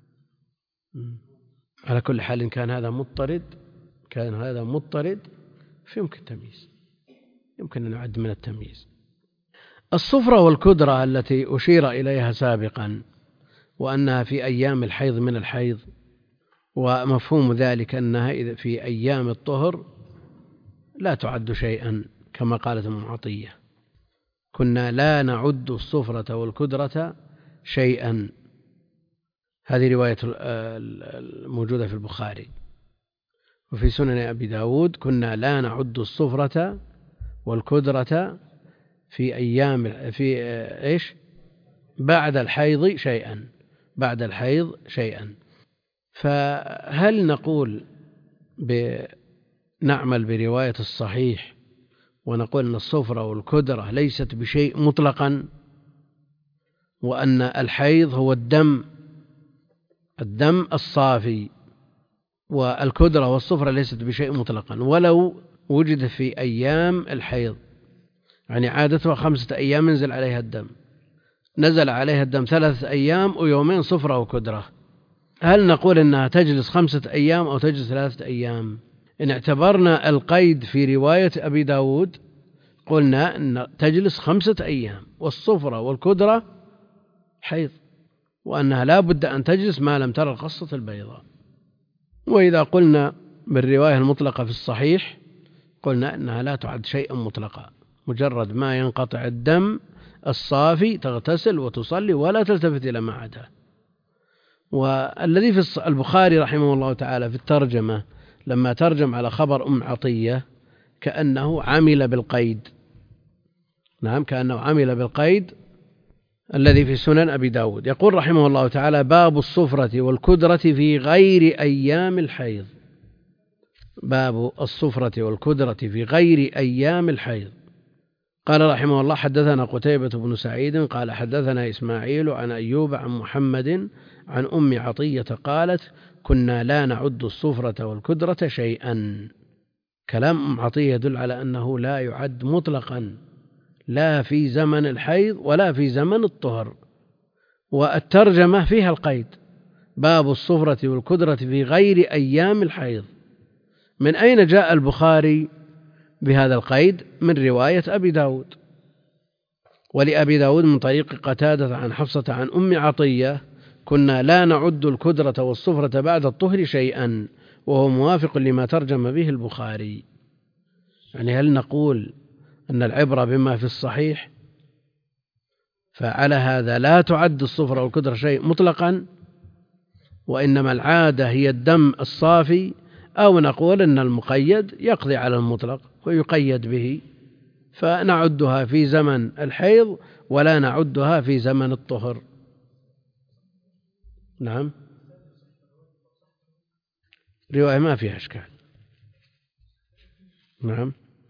A: على كل حال إن كان هذا مضطرد كان هذا مضطرد فيمكن تمييز، يمكن أن نعد من التمييز. الصفرة والكدرة التي أشير إليها سابقا وأنها في أيام الحيض من الحيض، ومفهوم ذلك أنها في أيام الطهر لا تعد شيئا، كما قالت ام عطية كنا لا نعد الصفرة والكدرة شيئا. هذه رواية الموجودة في البخاري. وفي سنن أبي داود كنا لا نعد الصفرة والكدرة في أيام في إيش بعد الحيض شيئا، بعد الحيض شيئا. فهل نقول نعمل برواية الصحيح ونقول أن الصفرة والكدرة ليست بشيء مطلقا، وأن الحيض هو الدم الدم الصافي، والكدرة والصفرة ليست بشيء مطلقا ولو وجد في أيام الحيض؟ يعني عادتها خمسة أيام ينزل عليها الدم، نزل عليها الدم ثلاثة أيام ويومين صفرة وكدرة، هل نقول أنها تجلس خمسة أيام أو تجلس ثلاثة أيام؟ إن اعتبرنا القيد في رواية أبي داود قلنا أن تجلس خمسة أيام، والصفرة والكدرة حيض، وأنها لا بد أن تجلس ما لم ترى القصة البيضاء. وإذا قلنا بالرواية المطلقة في الصحيح قلنا أنها لا تعد شيئا مطلقا، مجرد ما ينقطع الدم الصافي تغتسل وتصلي ولا تلتفت إلى ما عداه. والذي في البخاري رحمه الله تعالى في الترجمة لما ترجم على خبر أم عطية كأنه عمل بالقيد، نعم كأنه عمل بالقيد الذي في سنن أبي داود. يقول رحمه الله تعالى: باب الصفرة والكدرة في غير أيام الحيض. باب الصفرة والكدرة في غير أيام الحيض. قال رحمه الله: حدثنا قتيبة بن سعيد قال حدثنا إسماعيل عن أيوب عن محمد عن أم عطية قالت: كنا لا نعد الصفرة والكدرة شيئا. كلام أم عطية يدل على أنه لا يعد مطلقا، لا في زمن الحيض ولا في زمن الطهر. والترجمة فيها القيد: باب الصفرة والكدرة في غير أيام الحيض. من أين جاء البخاري بهذا القيد؟ من رواية أبي داود. ولأبي داود من طريق قتادة عن حفصة عن أم عطية: كنا لا نعد الكدرة والصفرة بعد الطهر شيئا، وهو موافق لما ترجم به البخاري. يعني هل نقول أن العبرة بما في الصحيح؟ فعلى هذا لا تعد الصفرة والكدرة شيء مطلقا، وإنما العادة هي الدم الصافي، أو نقول أن المقيد يقضي على المطلق ويقيد به، فنعدها في زمن الحيض ولا نعدها في زمن الطهر. نعم، رواية ما فيها إشكال. نعم.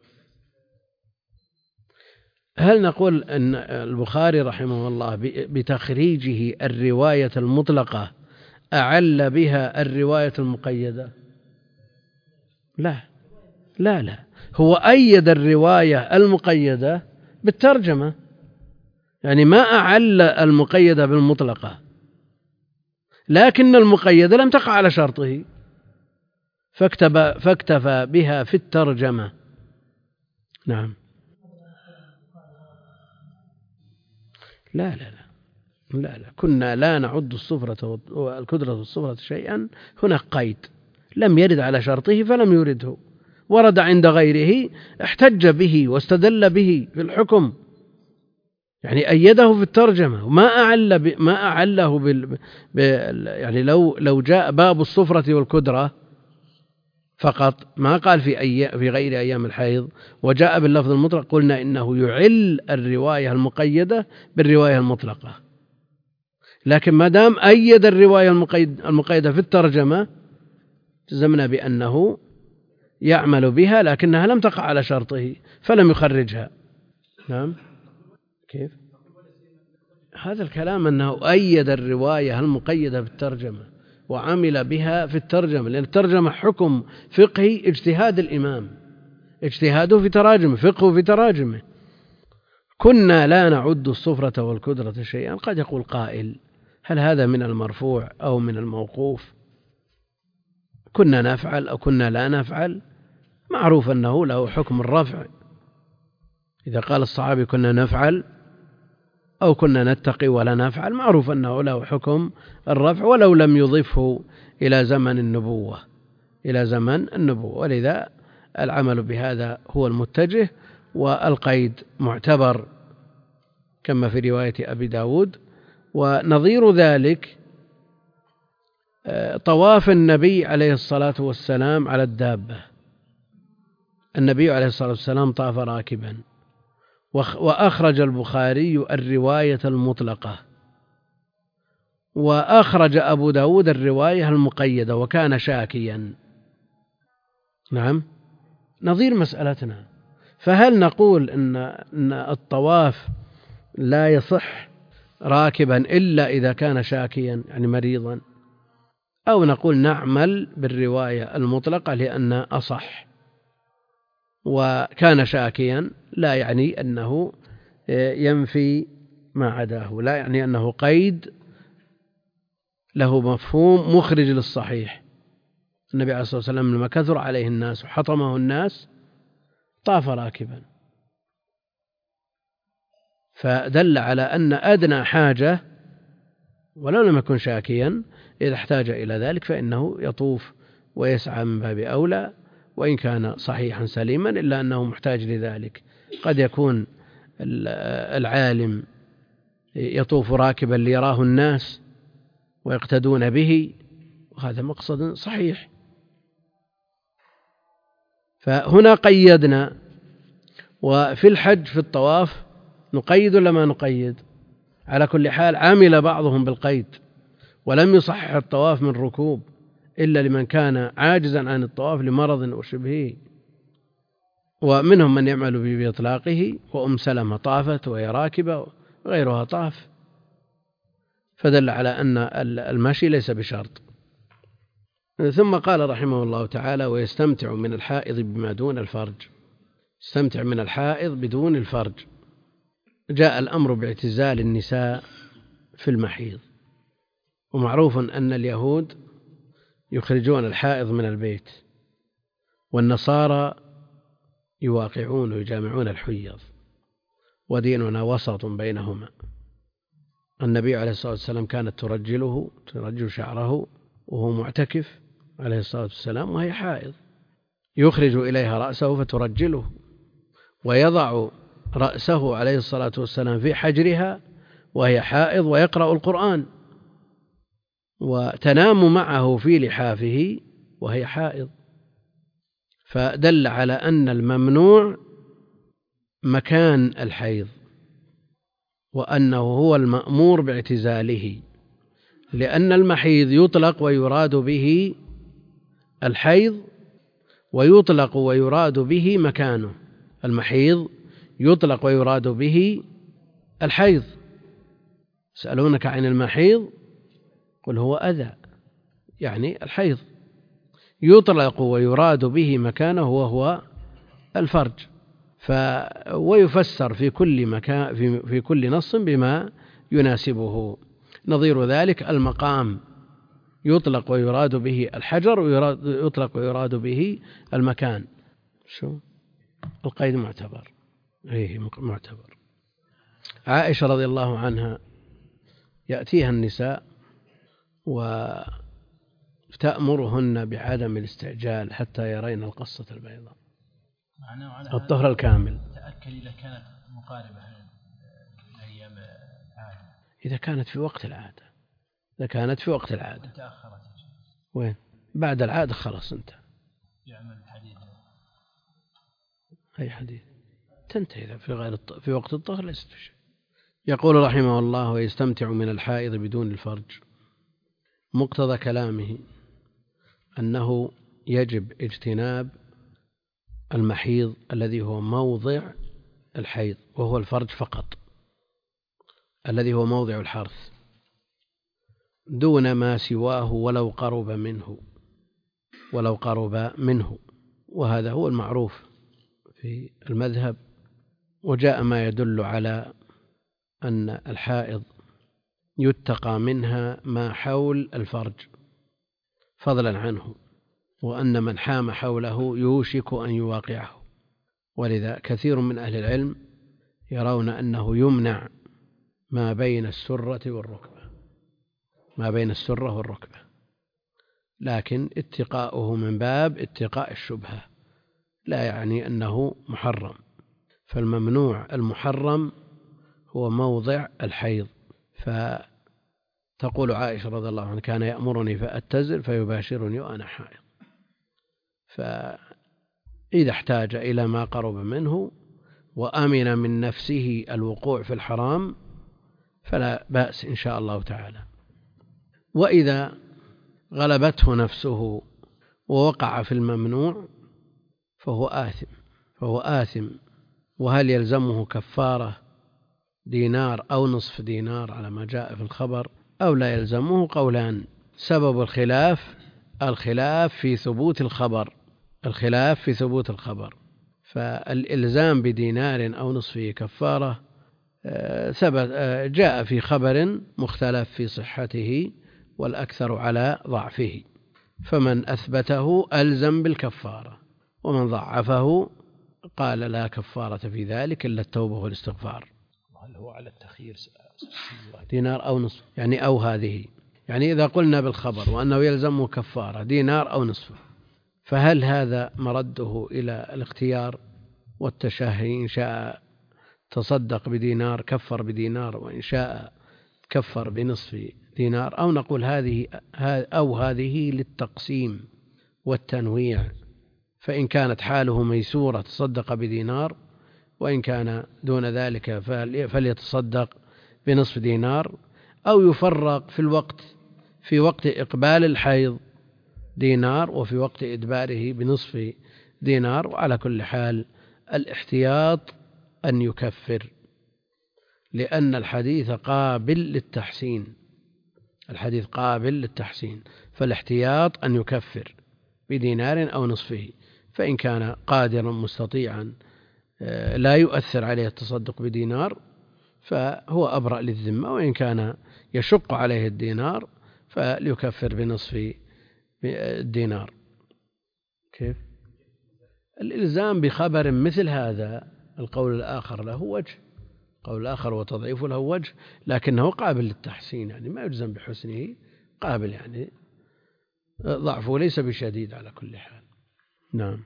A: هل نقول أن البخاري رحمه الله بتخريجه الرواية المطلقة أعل بها الرواية المقيدة؟ لا لا لا، هو أيد الرواية المقيدة بالترجمة، يعني ما أعل المقيدة بالمطلقة، لكن المقيدة لم تقع على شرطه فاكتفى بها في الترجمة. نعم. لا لا لا لا لا، كنا لا نعد الصفرة والكدرة والصفرة شيئا، هناك قيد لم يرد على شرطه فلم يرده، ورد عند غيره احتج به واستدل به في الحكم. يعني أيده في الترجمة وما أعل ب... ما أعله بال... ب... يعني لو لو جاء باب الصفرة والكدرة فقط ما قال في أي... في غير أيام الحيض وجاء باللفظ المطلق قلنا إنه يعل الرواية المقيدة بالرواية المطلقة. لكن ما دام أيد الرواية المقيد... المقيدة في الترجمة جزمنا بأنه يعمل بها لكنها لم تقع على شرطه فلم يخرجها. نعم كيف هذا الكلام أنه أيد الرواية المقيدة بالترجمة وعمل بها في الترجمة، لأن الترجمة حكم فقهي اجتهاد الإمام، اجتهاده في تراجمه، فقهه في تراجمه. كنا لا نعد الصفرة والكدرة شيئا. قد يقول قائل هل هذا من المرفوع أو من الموقوف؟ كنا نفعل أو كنا لا نفعل، معروف أنه له حكم الرفع. إذا قال الصحابي كنا نفعل أو كنا نتقي ولا نفعل، معروف أنه له حكم الرفع ولو لم يضفه إلى زمن النبوة إلى زمن النبوة. ولذا العمل بهذا هو المتجه، والقيد معتبر كما في رواية أبي داود. ونظير ذلك طواف النبي عليه الصلاة والسلام على الدابة. النبي عليه الصلاة والسلام طاف راكبا، وأخرج البخاري الرواية المطلقة، وأخرج أبو داود الرواية المقيدة وكان شاكيا. نعم نظير مسألتنا. فهل نقول إن, إن الطواف لا يصح راكبا إلا إذا كان شاكيا يعني مريضا، أو نقول نعمل بالرواية المطلقة لأن أصح، وكان شاكيا لا يعني أنه ينفي ما عداه، لا يعني أنه قيد له مفهوم مخرج للصحيح. النبي عليه الصلاة والسلام لما كثر عليه الناس وحطمه الناس طاف راكبا، فدل على أن أدنى حاجة ولو لم يكن شاكيا إذا احتاج إلى ذلك فإنه يطوف ويسعى من باب أولى، وإن كان صحيحا سليما إلا أنه محتاج لذلك. قد يكون العالم يطوف راكبا ليراه الناس ويقتدون به، وهذا مقصد صحيح. فهنا قيدنا. وفي الحج في الطواف نقيد ولا ما نقيد؟ على كل حال عامل بعضهم بالقيد، ولم يصحح الطواف من ركوب إلا لمن كان عاجزا عن الطواف لمرض وشبهه، ومنهم من يعمل بإطلاقه، وأم سلمة طافت وهي راكبة وغيرها طاف، فدل على أن المشي ليس بشرط. ثم قال رحمه الله تعالى ويستمتع من الحائض بما دون الفرج. استمتع من الحائض بدون الفرج. جاء الأمر باعتزال النساء في المحيض، ومعروف أن اليهود يخرجون الحائض من البيت، والنصارى يواقعون ويجامعون الحيض، وديننا وسط بينهما. النبي عليه الصلاة والسلام كانت ترجله ترجل شعره وهو معتكف عليه الصلاة والسلام وهي حائض، يخرج إليها رأسه فترجله، ويضع رأسه عليه الصلاة والسلام في حجرها وهي حائض ويقرأ القرآن، وتنام معه في لحافه وهي حائض. فدل على أن الممنوع مكان الحيض، وأنه هو المأمور باعتزاله، لأن المحيض يطلق ويراد به الحيض، ويطلق ويراد به مكانه. المحيض يطلق ويراد به الحيض. يسألونك عن المحيض قل هو أذى، يعني الحيض. يطلق ويراد به مكانه وهو الفرج. ف ويفسر في كل مكان في, في كل نص بما يناسبه. نظير ذلك المقام يطلق ويراد به الحجر، ويطلق ويراد به المكان. شو القيد معتبر؟ أيه معتبر. عائشة رضي الله عنها يأتيها النساء وتأمرهن بعدم الاستعجال حتى يرين القصة البيضاء، الطهر الكامل.
C: تأكد إذا كانت مقاربة
A: إذا كانت في وقت العادة إذا كانت في وقت العادة
C: تأخرت
A: وين بعد العادة خلاص انتهى.
C: يعمل حديث
A: أي حديث تنتهي إذا في غير الط... في وقت الطهر ليست في شيء. يقول رحمه الله: ويستمتع من الحائض بدون الفرج. مقتضى كلامه أنه يجب اجتناب المحيض الذي هو موضع الحيض، وهو الفرج فقط الذي هو موضع الحرث، دون ما سواه ولو قرب منه ولو قرب منه وهذا هو المعروف في المذهب. وجاء ما يدل على أن الحائض يتقى منها ما حول الفرج فضلا عنه، وأن من حام حوله يوشك أن يواقعه. ولذا كثير من أهل العلم يرون أنه يمنع ما بين السرة والركبة ما بين السرة والركبة لكن اتقاؤه من باب اتقاء الشبهة، لا يعني أنه محرم. فالممنوع المحرم هو موضع الحيض. فتقول عائشة رضي الله عنها: كان يأمرني فأتزر فيباشرني وأنا حائض. فإذا احتاج إلى ما قرب منه وأمن من نفسه الوقوع في الحرام فلا بأس إن شاء الله تعالى. وإذا غلبته نفسه ووقع في الممنوع فهو آثم فهو آثم وهل يلزمه كفارة دينار أو نصف دينار على ما جاء في الخبر أو لا يلزمه؟ قولان. سبب الخلاف الخلاف في ثبوت الخبر الخلاف في ثبوت الخبر فالإلزام بدينار أو نصفه كفارة ثبت جاء في خبر مختلف في صحته والأكثر على ضعفه، فمن أثبته ألزم بالكفارة، ومن ضعفه قال لا كفارة في ذلك إلا التوبة والاستغفار.
B: هل هو على التخيير
A: دينار أو نصف يعني أو هذه يعني إذا قلنا بالخبر وأنه يلزمه كفارة دينار أو نصف، فهل هذا مرده إلى الاختيار والتشهي؟ إن شاء تصدق بدينار كفر بدينار، وإن شاء كفر بنصف دينار، أو نقول هذه أو هذه للتقسيم والتنويع، فإن كانت حاله ميسورة تصدق بدينار، وإن كان دون ذلك فليتصدق بنصف دينار، أو يفرق في الوقت في وقت إقبال الحيض دينار وفي وقت إدباره بنصف دينار. وعلى كل حال الاحتياط أن يكفر، لأن الحديث قابل للتحسين الحديث قابل للتحسين فالاحتياط أن يكفر بدينار أو نصفه، فإن كان قادرا مستطيعا لا يؤثر عليه التصدق بدينار فهو أبرأ للذمة، وإن كان يشق عليه الدينار فليكفر بنصف الدينار. كيف؟ الإلزام بخبر مثل هذا القول الآخر له وجه قول الآخر وتضعيف له وجه، لكنه قابل للتحسين، يعني ما يلزم بحسنه، قابل يعني ضعفه ليس بشديد على كل حال. نعم.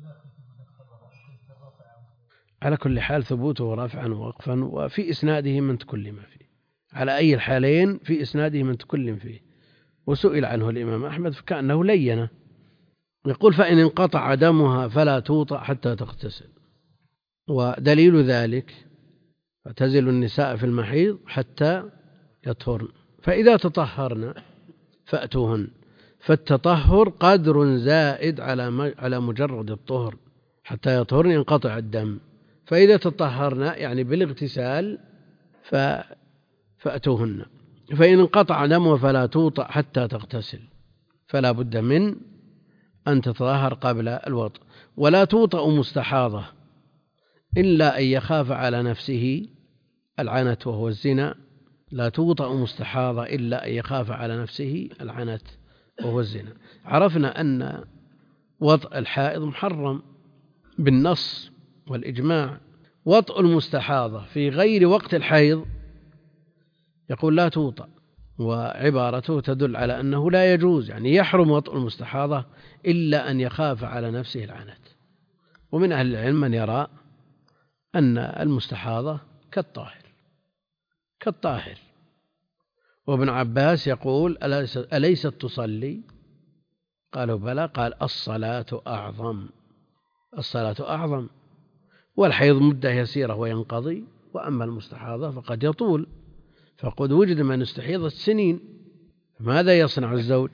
A: على كل حال ثبوته رفعا ووقفا، وفي إسناده من تكلم فيه، على أي الحالين في إسناده من تكلم فيه. وسئل عنه الإمام أحمد فكأنه لينه، يقول: فإن انقطع دمها فلا توطأ حتى تغتسل. ودليل ذلك: اعتزلوا النساء في المحيض حتى يطهرن، فإذا تطهرن فأتوهن. فالتطهر قدر زائد على على مجرد الطهر، حتى يطهرن ينقطع الدم، فإذا تطهرن يعني بالاغتسال فأتوهن. فإن انقطع دمها فلا توطأ حتى تغتسل، فلا بد من أن تتطهر قبل الوطء. ولا توطأ مستحاضة إلا أن يخاف على نفسه العنت وهو الزنا. لا توطأ مستحاضة إلا أن يخاف على نفسه العنت وهو الزنا. عرفنا أن وطء الحائض محرم بالنص والإجماع. وطء المستحاضة في غير وقت الحيض يقول لا توطأ، وعبارته تدل على أنه لا يجوز، يعني يحرم وطء المستحاضة إلا أن يخاف على نفسه العنت. ومن أهل العلم من يرى أن المستحاضة كالطاهر كالطاهر وابن عباس يقول أليست تصلي؟ قالوا بلى. قال الصلاة أعظم، الصلاة أعظم، والحيض مدة يسيرة وينقضي، وأما المستحاضة فقد يطول، فقد وجد من استحيضت سنين، ماذا يصنع الزوج؟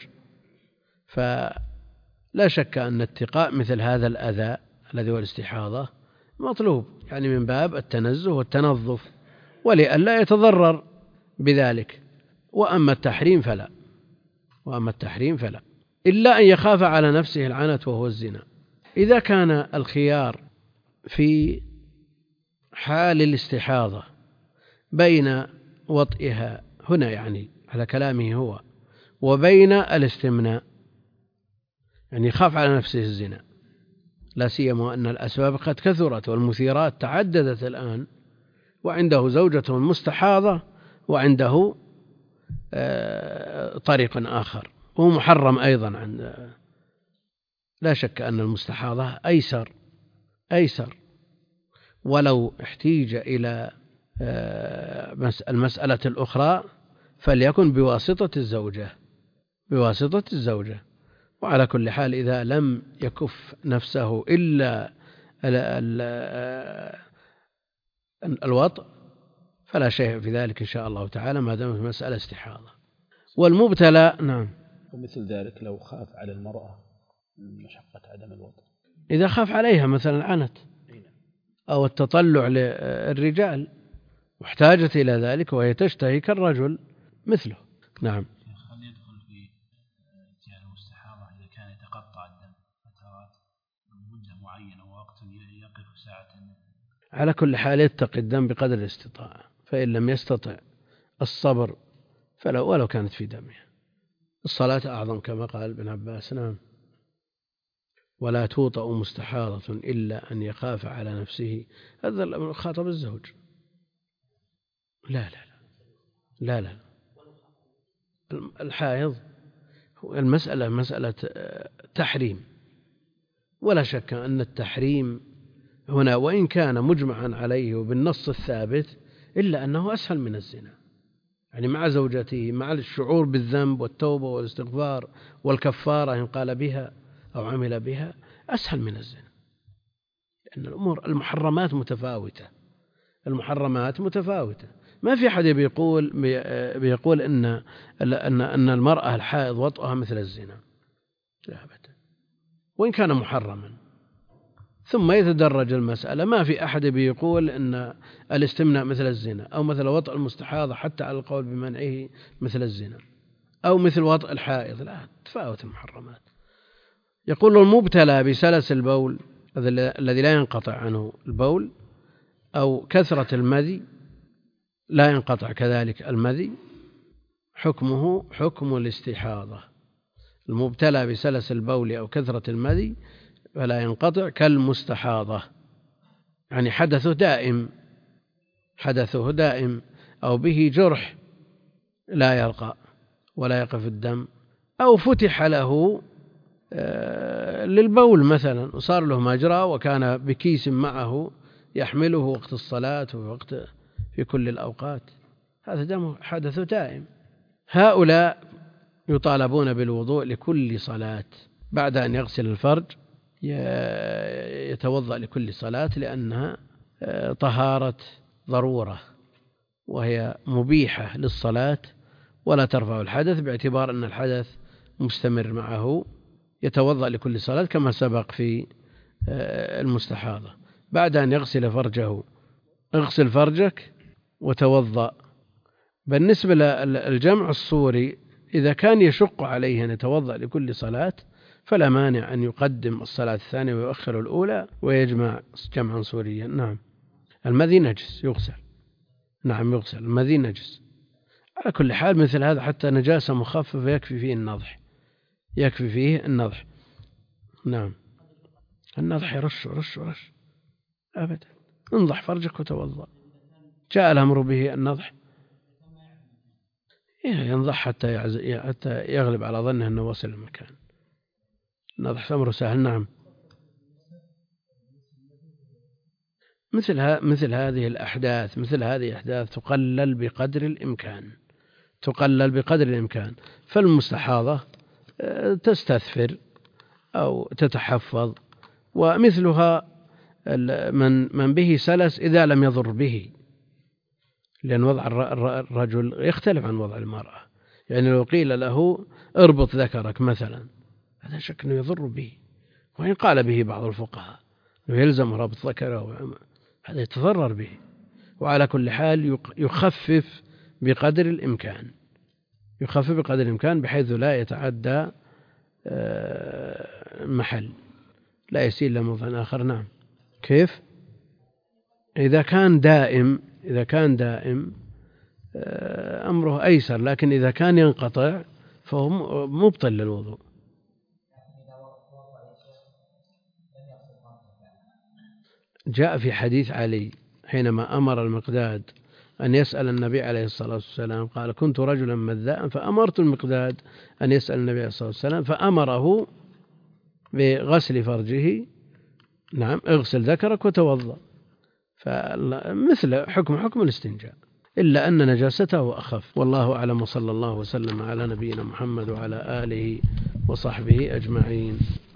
A: فلا شك أن اتقاء مثل هذا الأذى الذي هو الاستحاضة مطلوب، يعني من باب التنزه والتنظف ولئلا يتضرر بذلك. وأما التحريم فلا، وأما التحريم فلا إلا أن يخاف على نفسه العنت وهو الزنا. إذا كان الخيار في حال الاستحاضة بين وطئها هنا، يعني على كلامه هو، وبين الاستمناء، يعني يخاف على نفسه الزنا، لا سيما أن الأسباب قد كثرت والمثيرات تعددت الآن، وعنده زوجة مستحاضة وعنده طريق آخر وهو محرم أيضا عند، لا شك أن المستحاضة أيسر أيسر ولو احتيج إلى المسألة الأخرى فليكن بواسطة الزوجة، بواسطة الزوجة. وعلى كل حال إذا لم يكف نفسه إلا الوطء فلا شيء في ذلك إن شاء الله تعالى، ما دام في مسألة استحاضة. والمبتلى نعم.
B: ومثل ذلك لو خاف على المرأة من مشقة عدم الوطء،
A: إذا خاف عليها مثلا عنت أو التطلع للرجال واحتاجت إلى ذلك وهي تشتهي كالرجل مثله. نعم.
C: هل يدخل في اتيان المستحاضة إذا كان يتقطع الدم فترات مدة معينة ووقت يقف ساعة؟
A: على كل حال يتقي الدم بقدر الاستطاعة، فإن لم يستطع الصبر فلو ولو كانت في دمها. الصلاة أعظم كما قال ابن عباس. نعم. ولا توطأ مستحاضة إلا أن يخاف على نفسه، هذا خاطب الزوج. لا لا لا لا لا الحائض المسألة مسألة تحريم، ولا شك أن التحريم هنا وإن كان مجمعا عليه وبالنص الثابت إلا أنه أسهل من الزنا، يعني مع زوجته مع الشعور بالذنب والتوبة والاستغفار والكفارة إن قال بها أو عمل بها أسهل من الزنا، لأن الأمور المحرمات متفاوتة، المحرمات متفاوتة. ما في أحد بيقول بيقول إن أن أن المرأة الحائض وطئها مثل الزنا، لا أبدا، وإن كان محرما. ثم يتدرج المسألة، ما في أحد بيقول أن الاستمناء مثل الزنا أو مثل وطئ المستحاضة حتى على القول بمنعه مثل الزنا أو مثل وطئ الحائض، لا، تفاوت المحرمات. يقول المبتلى بسلس البول الذي لا ينقطع عنه البول أو كثرة المذي لا ينقطع كذلك المذي، حكمه حكم الاستحاضة. المبتلى بسلس البول أو كثرة المذي فلا ينقطع كالمستحاضة، يعني حدثه دائم، حدثه دائم أو به جرح لا يرقى ولا يقف الدم، أو فتح له للبول مثلا وصار له مجرى وكان بكيس معه يحمله وقت الصلاة ووقت في كل الأوقات، هذا دم حدث دائم. هؤلاء يطالبون بالوضوء لكل صلاة، بعد أن يغسل الفرج يتوضأ لكل صلاة، لأنها طهارة ضرورة وهي مبيحة للصلاة ولا ترفع الحدث، باعتبار أن الحدث مستمر معه، يتوضأ لكل صلاة كما سبق في المستحاضة. بعد أن يغسل فرجه اغسل فرجك وتوضأ. بالنسبة للجمع الصوري إذا كان يشق عليه أن يتوضأ لكل صلاة فلا مانع أن يقدم الصلاة الثانية ويؤخر الأولى ويجمع جمعا صوريا. نعم. المذي نجس يغسل، نعم يغسل، المذي نجس على كل حال. مثل هذا حتى نجاسة مخففة يكفي فيه النضح، يكفي فيه النضح. نعم. النضح يرش رش رش أبدا، انضح فرجك وتوضأ، جاء الأمر به النضح ينضح حتى حتى يغلب على ظنه أنه وصل المكان. النضح أمره سهل. نعم. مثل مثل هذه الأحداث مثل هذه الأحداث تقلل بقدر الإمكان، تقلل بقدر الإمكان. فالمستحاضة تستثفر أو تتحفظ، ومثلها من من به سلس إذا لم يضر به، لأن وضع الرجل يختلف عن وضع المرأة. يعني لو قيل له اربط ذكرك مثلا، هذا شك أنه يضر به، وإن قال به بعض الفقهاء أنه يلزم ربط ذكره، هذا يتضرر به. وعلى كل حال يخفف بقدر الإمكان، يخفف بقدر الإمكان بحيث لا يتعدى محل، لا يسيل لموضع آخر. نعم. كيف؟ إذا كان دائم، إذا كان دائم أمره أيسر، لكن إذا كان ينقطع فهو مبطل للوضوء. جاء في حديث علي حينما أمر المقداد أن يسأل النبي عليه الصلاة والسلام، قال كنت رجلا مذاء فأمرت المقداد أن يسأل النبي عليه الصلاة والسلام فأمره بغسل فرجه. نعم، اغسل ذكرك وتوضأ، فمثل حكم حكم الاستنجاء، إلا أن نجاسته أخف. والله أعلم، وصلى الله وسلم على نبينا محمد وعلى آله وصحبه أجمعين.